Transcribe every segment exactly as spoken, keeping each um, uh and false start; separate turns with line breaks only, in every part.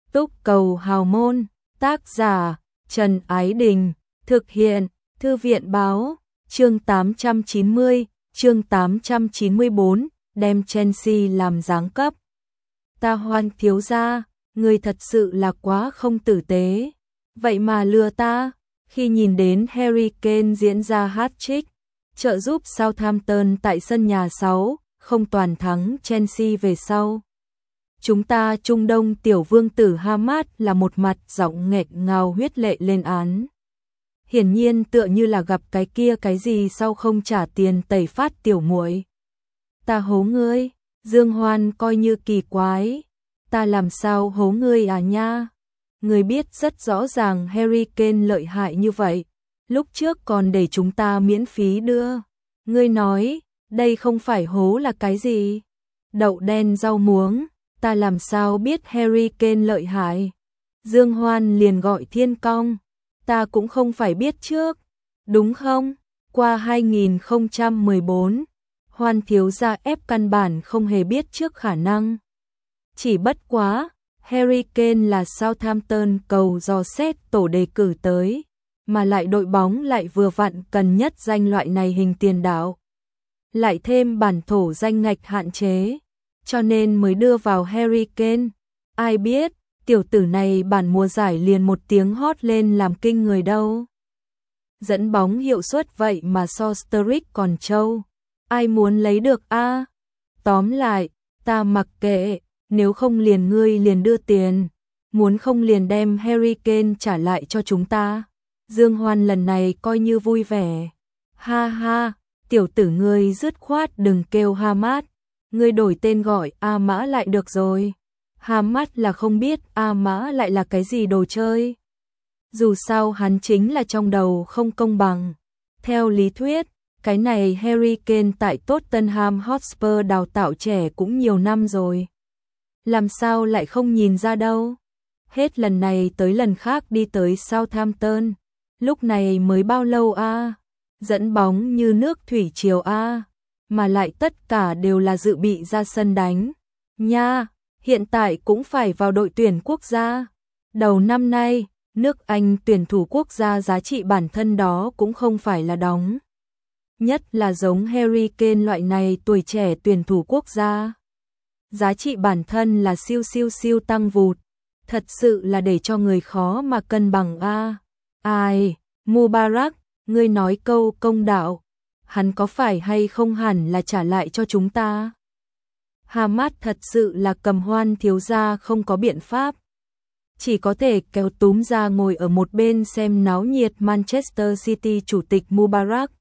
Túc cầu hào môn, tác giả, Trần Ái Đình, thực hiện, Thư viện báo, chương tám trăm chín mươi, chương tám trăm chín mươi bốn, đem Chelsea làm giáng cấp. Ta Hoan thiếu gia, người thật sự là quá không tử tế. Vậy mà lừa ta, khi nhìn đến Harry Kane diễn ra hat-trick, trợ giúp Southampton tại sân nhà sáu, không toàn thắng Chelsea về sau. Chúng ta Trung Đông tiểu vương tử Hamas là một mặt giọng nghẹn ngào huyết lệ lên án. Hiển nhiên tựa như là gặp cái kia cái gì sau không trả tiền tẩy phát tiểu muội. Ta hố ngươi, Dương Hoan coi như kỳ quái. Ta làm sao hố ngươi à nha? Ngươi biết rất rõ ràng Harry Kane lợi hại như vậy. Lúc trước còn để chúng ta miễn phí đưa. Ngươi nói, đây không phải hố là cái gì? Đậu đen rau muống, ta làm sao biết Harry Kane lợi hại? Dương Hoan liền gọi Thiên Cong. Ta cũng không phải biết trước, đúng không? Qua hai nghìn không trăm mười bốn, Hoan thiếu gia ép căn bản không hề biết trước khả năng. Chỉ bất quá, Harry Kane là Southampton cầu dò xét tổ đề cử tới, mà lại đội bóng lại vừa vặn cần nhất danh loại này hình tiền đạo. Lại thêm bản thổ danh ngạch hạn chế, cho nên mới đưa vào Harry Kane. Ai biết, tiểu tử này bản mùa giải liền một tiếng hót lên làm kinh người đâu. Dẫn bóng hiệu suất vậy mà so Sturridge còn trâu. Ai muốn lấy được a? À? Tóm lại, ta mặc kệ, nếu không liền ngươi liền đưa tiền, muốn không liền đem Harry Kane trả lại cho chúng ta. Dương Hoan lần này coi như vui vẻ. Ha ha, tiểu tử ngươi dứt khoát đừng kêu Hamas, ngươi đổi tên gọi A Mã lại được rồi. Hamas là không biết A Mã lại là cái gì đồ chơi. Dù sao hắn chính là trong đầu không công bằng. Theo lý thuyết, cái này Harry Kane tại Tottenham Hotspur đào tạo trẻ cũng nhiều năm rồi. Làm sao lại không nhìn ra đâu. Hết lần này tới lần khác đi tới Southampton. Lúc này mới bao lâu a? À? Dẫn bóng như nước thủy triều a, à? Mà lại tất cả đều là dự bị ra sân đánh. Nha, hiện tại cũng phải vào đội tuyển quốc gia. Đầu năm nay, nước Anh tuyển thủ quốc gia giá trị bản thân đó cũng không phải là đóng. Nhất là giống Harry Kane loại này tuổi trẻ tuyển thủ quốc gia. Giá trị bản thân là siêu siêu siêu tăng vụt. Thật sự là để cho người khó mà cân bằng a. À. Ai, Mubarak, ngươi nói câu công đạo, hắn có phải hay không hẳn là trả lại cho chúng ta? Hamas thật sự là cầm Hoan thiếu gia không có biện pháp. Chỉ có thể kéo túm ra ngồi ở một bên xem náo nhiệt Manchester City chủ tịch Mubarak.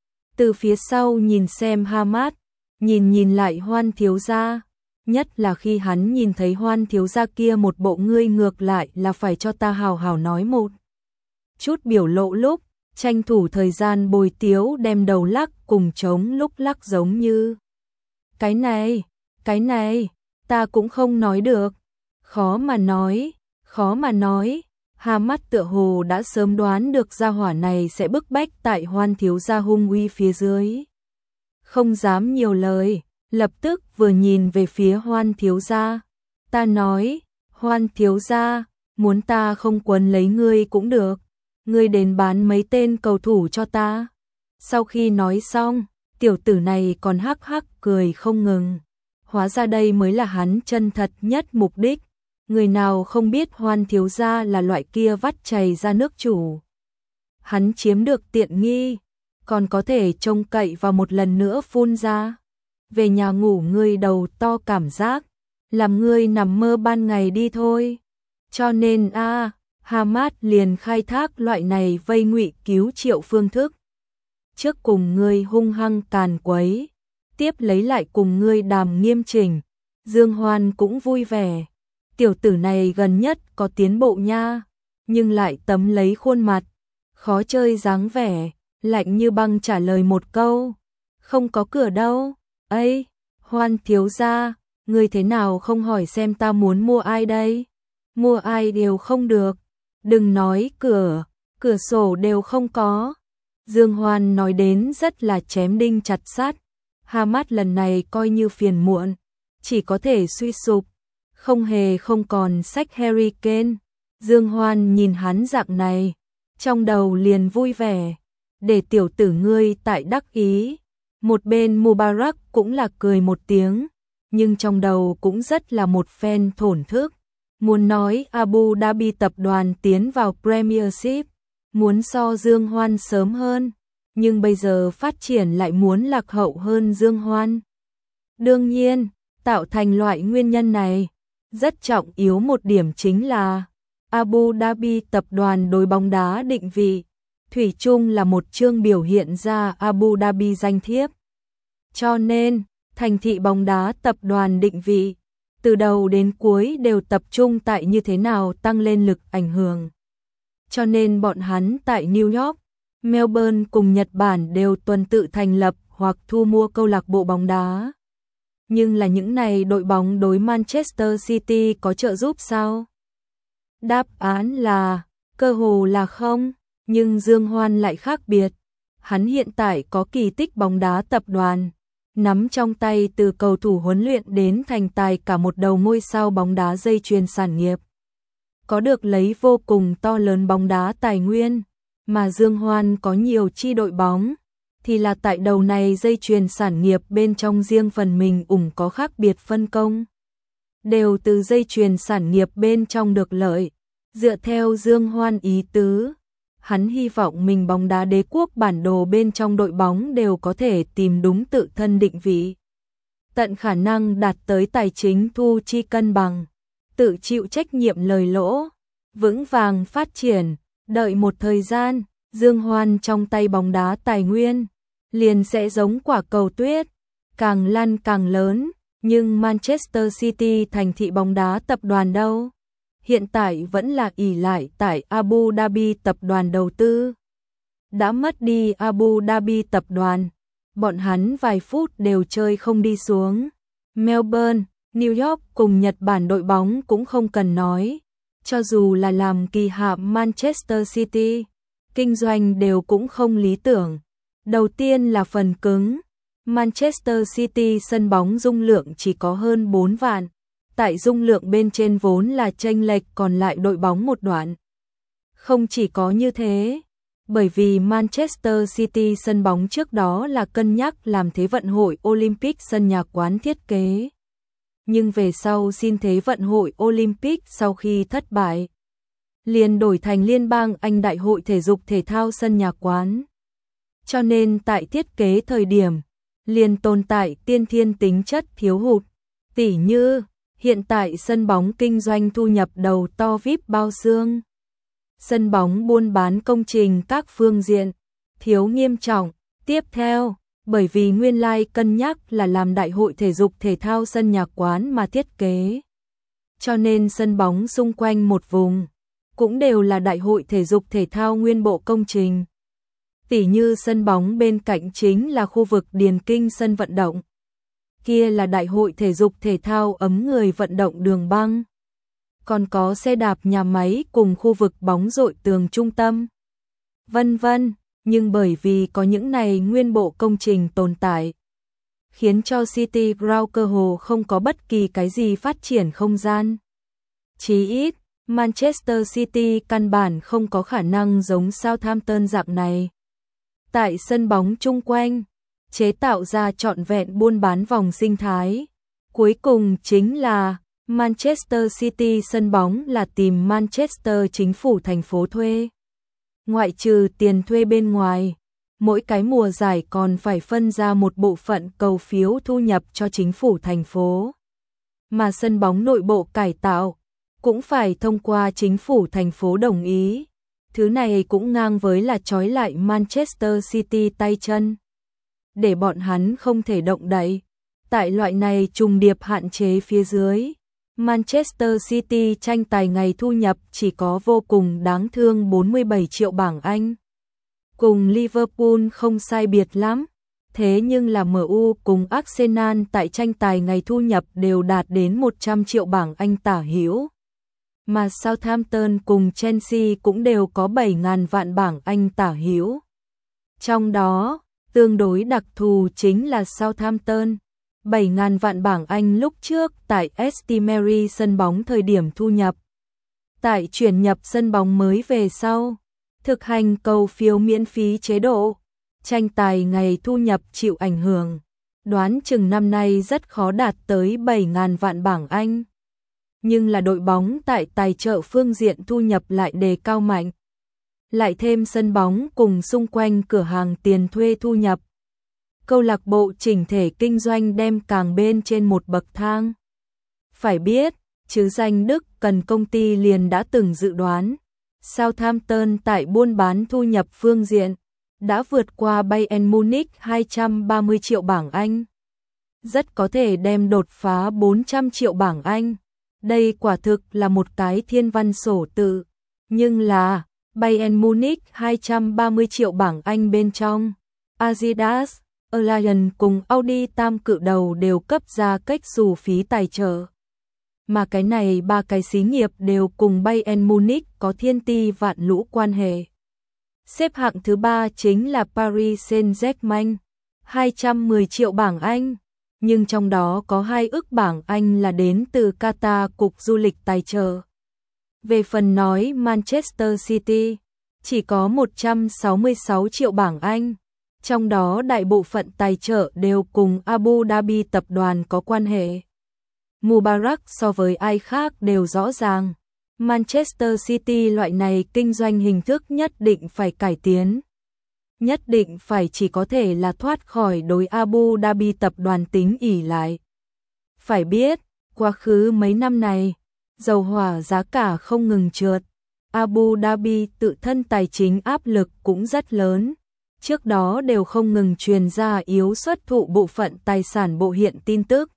Từ phía sau nhìn xem Hamas, nhìn nhìn lại Hoan thiếu gia. Nhất là khi hắn nhìn thấy Hoan thiếu gia kia một bộ ngươi ngược lại là phải cho ta hào hào nói một chút biểu lộ lúc, tranh thủ thời gian bồi tiếu đem đầu lắc cùng trống lúc lắc giống như. Cái này, cái này, ta cũng không nói được. Khó mà nói, khó mà nói. Hamas tựa hồ đã sớm đoán được gia hỏa này sẽ bức bách tại Hoan thiếu gia hung uy phía dưới. Không dám nhiều lời, lập tức vừa nhìn về phía Hoan thiếu gia. Ta nói, Hoan thiếu gia, muốn ta không quấn lấy ngươi cũng được. Ngươi đến bán mấy tên cầu thủ cho ta. Sau khi nói xong, tiểu tử này còn hắc hắc cười không ngừng. Hóa ra đây mới là hắn chân thật nhất mục đích. Người nào không biết Hoan thiếu gia là loại kia vắt chày ra nước chủ. Hắn chiếm được tiện nghi, còn có thể trông cậy vào một lần nữa phun ra. Về nhà ngủ ngươi đầu to cảm giác, làm ngươi nằm mơ ban ngày đi thôi. Cho nên a, à, Hamas liền khai thác loại này vây ngụy cứu triệu phương thức. Trước cùng ngươi hung hăng càn quấy, tiếp lấy lại cùng ngươi đàm nghiêm chỉnh. Dương Hoan cũng vui vẻ. Tiểu tử này gần nhất có tiến bộ nha, nhưng lại tấm lấy khuôn mặt, khó chơi dáng vẻ, lạnh như băng trả lời một câu. Không có cửa đâu. Ây, Hoan thiếu gia, ngươi thế nào không hỏi xem ta muốn mua ai đây? Mua ai đều không được. Đừng nói cửa, cửa sổ đều không có. Dương Hoan nói đến rất là chém đinh chặt sắt. Hamas lần này coi như phiền muộn, chỉ có thể suy sụp. không hề không còn sách Harry Kane. Dương Hoan nhìn hắn dạng này, trong đầu liền vui vẻ, để tiểu tử ngươi tại đắc ý. Một bên Mubarak cũng là cười một tiếng, nhưng trong đầu cũng rất là một phen thổn thức. Muốn nói Abu Dhabi tập đoàn tiến vào Premiership, muốn so Dương Hoan sớm hơn, nhưng bây giờ phát triển lại muốn lạc hậu hơn Dương Hoan. Đương nhiên, tạo thành loại nguyên nhân này, rất trọng yếu một điểm chính là Abu Dhabi tập đoàn đối bóng đá định vị, thủy chung là một chương biểu hiện ra Abu Dhabi danh thiếp. Cho nên, thành thị bóng đá tập đoàn định vị, từ đầu đến cuối đều tập trung tại như thế nào tăng lên lực ảnh hưởng. Cho nên bọn hắn tại New York, Melbourne cùng Nhật Bản đều tuần tự thành lập hoặc thu mua câu lạc bộ bóng đá. Nhưng là những này đội bóng đối Manchester City có trợ giúp sao? Đáp án là, cơ hồ là không, nhưng Dương Hoan lại khác biệt. Hắn hiện tại có kỳ tích bóng đá tập đoàn, nắm trong tay từ cầu thủ huấn luyện đến thành tài cả một đầu ngôi sao bóng đá dây chuyền sản nghiệp. Có được lấy vô cùng to lớn bóng đá tài nguyên, mà Dương Hoan có nhiều chi đội bóng, thì là tại đầu này dây chuyền sản nghiệp bên trong riêng phần mình ủng có khác biệt phân công. Đều từ dây chuyền sản nghiệp bên trong được lợi. Dựa theo Dương Hoan ý tứ, hắn hy vọng mình bóng đá đế quốc bản đồ bên trong đội bóng đều có thể tìm đúng tự thân định vị. Tận khả năng đạt tới tài chính thu chi cân bằng, tự chịu trách nhiệm lời lỗ, vững vàng phát triển, đợi một thời gian, Dương Hoan trong tay bóng đá tài nguyên, liền sẽ giống quả cầu tuyết, càng lăn càng lớn, nhưng Manchester City thành thị bóng đá tập đoàn đâu? Hiện tại vẫn là ỷ lại tại Abu Dhabi tập đoàn đầu tư. Đã mất đi Abu Dhabi tập đoàn, bọn hắn vài phút đều chơi không đi xuống. Melbourne, New York cùng Nhật Bản đội bóng cũng không cần nói. Cho dù là làm kỳ hạm Manchester City, kinh doanh đều cũng không lý tưởng. Đầu tiên là phần cứng. Manchester City sân bóng dung lượng chỉ có hơn bốn vạn. Tại dung lượng bên trên vốn là chênh lệch còn lại đội bóng một đoạn. Không chỉ có như thế, bởi vì Manchester City sân bóng trước đó là cân nhắc làm Thế vận hội Olympic sân nhà quán thiết kế. Nhưng về sau xin Thế vận hội Olympic sau khi thất bại, liền đổi thành Liên bang Anh Đại hội thể dục thể thao sân nhà quán. Cho nên tại thiết kế thời điểm, liền tồn tại tiên thiên tính chất thiếu hụt, tỉ như hiện tại sân bóng kinh doanh thu nhập đầu to vi ai pi bao xương. Sân bóng buôn bán công trình các phương diện, thiếu nghiêm trọng. Tiếp theo, bởi vì nguyên lai cân nhắc là làm đại hội thể dục thể thao sân nhà quán mà thiết kế. Cho nên sân bóng xung quanh một vùng, cũng đều là đại hội thể dục thể thao nguyên bộ công trình. Tỉ như sân bóng bên cạnh chính là khu vực Điền Kinh sân vận động. Kia là đại hội thể dục thể thao ấm người vận động đường băng. Còn có xe đạp nhà máy cùng khu vực bóng rội tường trung tâm. Vân vân, nhưng bởi vì có những này nguyên bộ công trình tồn tại, khiến cho City Ground cơ hồ không có bất kỳ cái gì phát triển không gian. Chí ít, Manchester City căn bản không có khả năng giống Southampton dạng này. Tại sân bóng chung quanh, chế tạo ra trọn vẹn buôn bán vòng sinh thái. Cuối cùng chính là Manchester City sân bóng là tìm Manchester chính phủ thành phố thuê. Ngoại trừ tiền thuê bên ngoài, mỗi cái mùa giải còn phải phân ra một bộ phận cầu phiếu thu nhập cho chính phủ thành phố. Mà sân bóng nội bộ cải tạo cũng phải thông qua chính phủ thành phố đồng ý. Thứ này cũng ngang với là trói lại Manchester City tay chân, để bọn hắn không thể động đậy. Tại loại này trùng điệp hạn chế phía dưới, Manchester City tranh tài ngày thu nhập chỉ có vô cùng đáng thương bốn mươi bảy triệu bảng Anh. Cùng Liverpool không sai biệt lắm, thế nhưng là em u cùng Arsenal tại tranh tài ngày thu nhập đều đạt đến một trăm triệu bảng Anh tả hữu. Mà Southampton cùng Chelsea cũng đều có bảy nghìn vạn bảng Anh tả hữu. Trong đó, tương đối đặc thù chính là Southampton, bảy nghìn vạn bảng Anh lúc trước tại St Mary sân bóng thời điểm thu nhập. Tại chuyển nhập sân bóng mới về sau, thực hành cầu phiếu miễn phí chế độ, tranh tài ngày thu nhập chịu ảnh hưởng. Đoán chừng năm nay rất khó đạt tới bảy nghìn vạn bảng Anh. Nhưng là đội bóng tại tài trợ phương diện thu nhập lại đề cao mạnh. Lại thêm sân bóng cùng xung quanh cửa hàng tiền thuê thu nhập. Câu lạc bộ chỉnh thể kinh doanh đem càng bên trên một bậc thang. Phải biết, chứ danh Đức cần công ty liền đã từng dự đoán. Southampton tại buôn bán thu nhập phương diện đã vượt qua Bayern Munich hai trăm ba mươi triệu bảng Anh. Rất có thể đem đột phá bốn trăm triệu bảng Anh. Đây quả thực là một cái thiên văn sổ tự. Nhưng là Bayern Munich hai trăm ba mươi triệu bảng Anh bên trong. Adidas, Allianz cùng Audi tam cự đầu đều cấp ra cách xù phí tài trợ. Mà cái này ba cái xí nghiệp đều cùng Bayern Munich có thiên ti vạn lũ quan hệ. Xếp hạng thứ ba chính là Paris Saint-Germain, hai trăm mười triệu bảng Anh, nhưng trong đó có hai ức bảng Anh là đến từ Qatar cục du lịch tài trợ. Về phần nói Manchester City, chỉ có một trăm sáu mươi sáu triệu bảng Anh, trong đó đại bộ phận tài trợ đều cùng Abu Dhabi tập đoàn có quan hệ. Mubarak so với ai khác đều rõ ràng. Manchester City loại này kinh doanh hình thức nhất định phải cải tiến. Nhất định phải chỉ có thể là thoát khỏi đối Abu Dhabi tập đoàn tính ỷ lại. Phải biết, quá khứ mấy năm này, dầu hỏa giá cả không ngừng trượt. Abu Dhabi tự thân tài chính áp lực cũng rất lớn. Trước đó đều không ngừng truyền ra yếu xuất thụ bộ phận tài sản bộ hiện tin tức.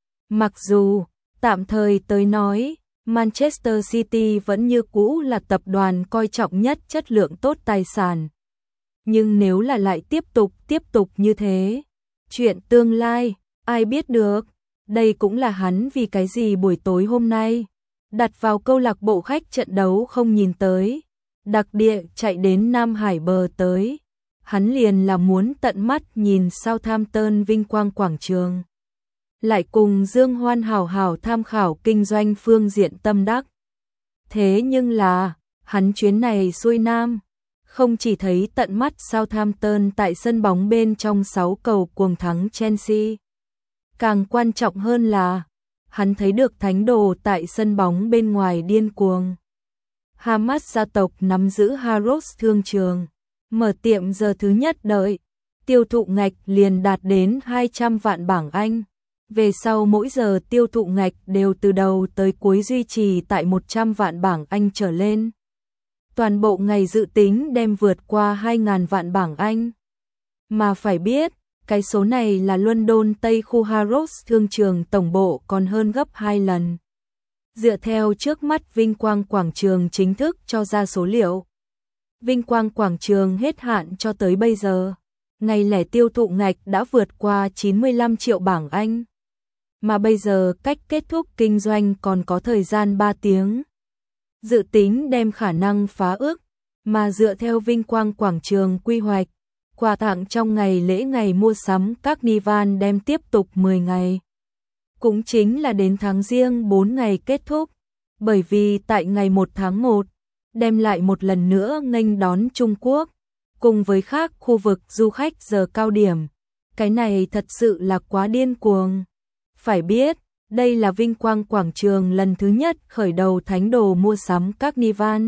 Mặc dù, tạm thời tới nói, Manchester City vẫn như cũ là tập đoàn coi trọng nhất chất lượng tốt tài sản. Nhưng nếu là lại tiếp tục tiếp tục như thế, chuyện tương lai, ai biết được, đây cũng là hắn vì cái gì buổi tối hôm nay, đặt vào câu lạc bộ khách trận đấu không nhìn tới, đặc địa chạy đến Nam Hải bờ tới, hắn liền là muốn tận mắt nhìn Southampton vinh quang quảng trường. Lại cùng Dương Hoan hảo hảo tham khảo kinh doanh phương diện tâm đắc. Thế nhưng là, hắn chuyến này xuôi Nam, không chỉ thấy tận mắt Southampton tại sân bóng bên trong sáu cầu cuồng thắng Chelsea. Càng quan trọng hơn là, hắn thấy được thánh đồ tại sân bóng bên ngoài điên cuồng. Hamas gia tộc nắm giữ Harrods thương trường, mở tiệm giờ thứ nhất đợi, tiêu thụ ngạch liền đạt đến hai trăm vạn bảng Anh. Về sau mỗi giờ tiêu thụ ngạch đều từ đầu tới cuối duy trì tại một trăm vạn bảng Anh trở lên. Toàn bộ ngày dự tính đem vượt qua hai nghìn vạn bảng Anh. Mà phải biết, cái số này là London Tây khu Harrods thương trường tổng bộ còn hơn gấp hai lần. Dựa theo trước mắt Vinh Quang Quảng Trường chính thức cho ra số liệu. Vinh Quang Quảng Trường hết hạn cho tới bây giờ. Ngày lẻ tiêu thụ ngạch đã vượt qua chín mươi lăm triệu bảng Anh. Mà bây giờ cách kết thúc kinh doanh còn có thời gian ba tiếng. Dự tính đem khả năng phá ước, mà dựa theo Vinh Quang Quảng Trường quy hoạch, quà tặng trong ngày lễ ngày mua sắm Carnival đem tiếp tục mười ngày. Cũng chính là đến tháng Giêng bốn ngày kết thúc, bởi vì tại ngày một tháng một, đem lại một lần nữa nghênh đón Trung Quốc, cùng với khác khu vực du khách giờ cao điểm. Cái này thật sự là quá điên cuồng. Phải biết, đây là Vinh Quang Quảng Trường lần thứ nhất khởi đầu thánh đồ mua sắm Carnival.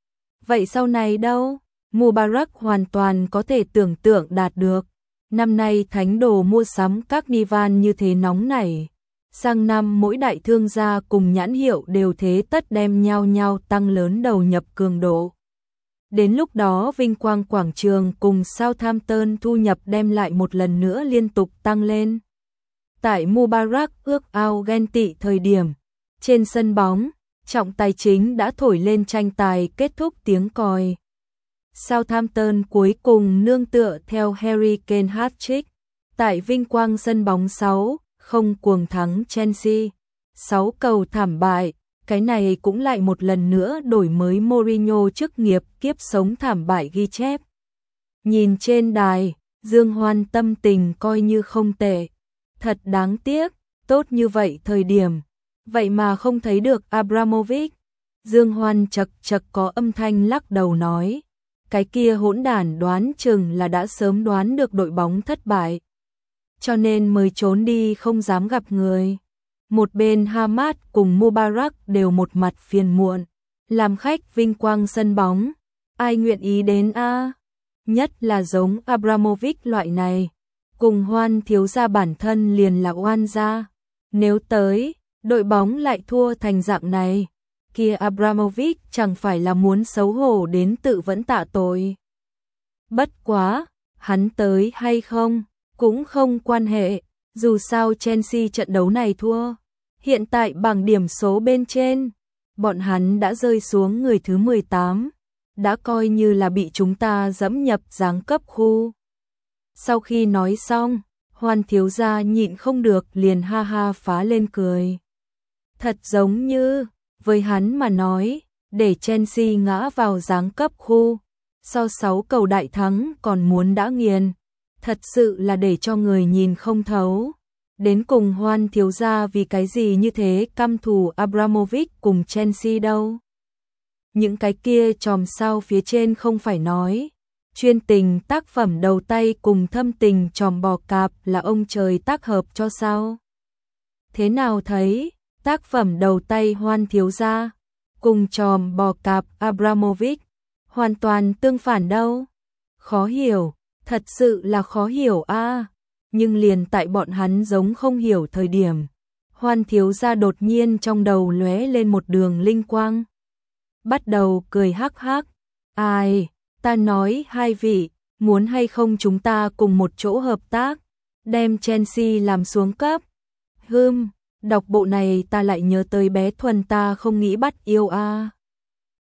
Vậy sau này đâu? Mubarak hoàn toàn có thể tưởng tượng đạt được. Năm nay thánh đồ mua sắm Carnival như thế nóng nảy. Sang năm mỗi đại thương gia cùng nhãn hiệu đều thế tất đem nhau nhau tăng lớn đầu nhập cường độ. Đến lúc đó Vinh Quang Quảng Trường cùng Southampton thu nhập đem lại một lần nữa liên tục tăng lên. Tại Mubarak ước ao ghen tị thời điểm, trên sân bóng, trọng tài chính đã thổi lên tranh tài kết thúc tiếng còi. Southampton cuối cùng nương tựa theo Harry Kane hat-trick, tại Vinh Quang sân bóng sáu không cuồng thắng Chelsea, sáu cầu thảm bại, cái này cũng lại một lần nữa đổi mới Mourinho chức nghiệp kiếp sống thảm bại ghi chép. Nhìn trên đài, Dương Hoan tâm tình coi như không tệ. Thật đáng tiếc, tốt như vậy thời điểm, vậy mà không thấy được Abramovich. Dương Hoan chật chật có âm thanh lắc đầu nói, cái kia hỗn đản đoán chừng là đã sớm đoán được đội bóng thất bại, cho nên mới trốn đi không dám gặp người. Một bên Hamad cùng Mubarak đều một mặt phiền muộn, làm khách vinh quang sân bóng, ai nguyện ý đến a? Nhất là giống Abramovich loại này, cùng Hoan thiếu gia bản thân liền là oan gia, nếu tới, đội bóng lại thua thành dạng này, kia Abramovich chẳng phải là muốn xấu hổ đến tự vẫn tạ tội. Bất quá, hắn tới hay không, cũng không quan hệ, dù sao Chelsea trận đấu này thua. Hiện tại bảng điểm số bên trên, bọn hắn đã rơi xuống người thứ mười tám, đã coi như là bị chúng ta dẫm nhập giáng cấp khu. Sau khi nói xong, Hoan thiếu gia nhịn không được liền ha ha phá lên cười. Thật giống như, với hắn mà nói, để Chelsea ngã vào giáng cấp khu, sau sáu cầu đại thắng còn muốn đã nghiền, thật sự là để cho người nhìn không thấu. Đến cùng Hoan thiếu gia vì cái gì như thế căm thù Abramovich cùng Chelsea đâu. Những cái kia chòm sao phía trên không phải nói, chuyên tình tác phẩm đầu tay cùng thâm tình chòm bò cạp là ông trời tác hợp cho sao. Thế nào thấy, tác phẩm đầu tay Hoan thiếu gia, cùng chòm bò cạp Abramovich, hoàn toàn tương phản đâu. Khó hiểu, thật sự là khó hiểu a. À. Nhưng liền tại bọn hắn giống không hiểu thời điểm, Hoan thiếu gia đột nhiên trong đầu lóe lên một đường linh quang. Bắt đầu cười hắc hắc, ai, ta nói hai vị, muốn hay không chúng ta cùng một chỗ hợp tác, đem Chelsea làm xuống cấp. Hừm, đọc bộ này ta lại nhớ tới bé Thuần ta không nghĩ bắt yêu a. À.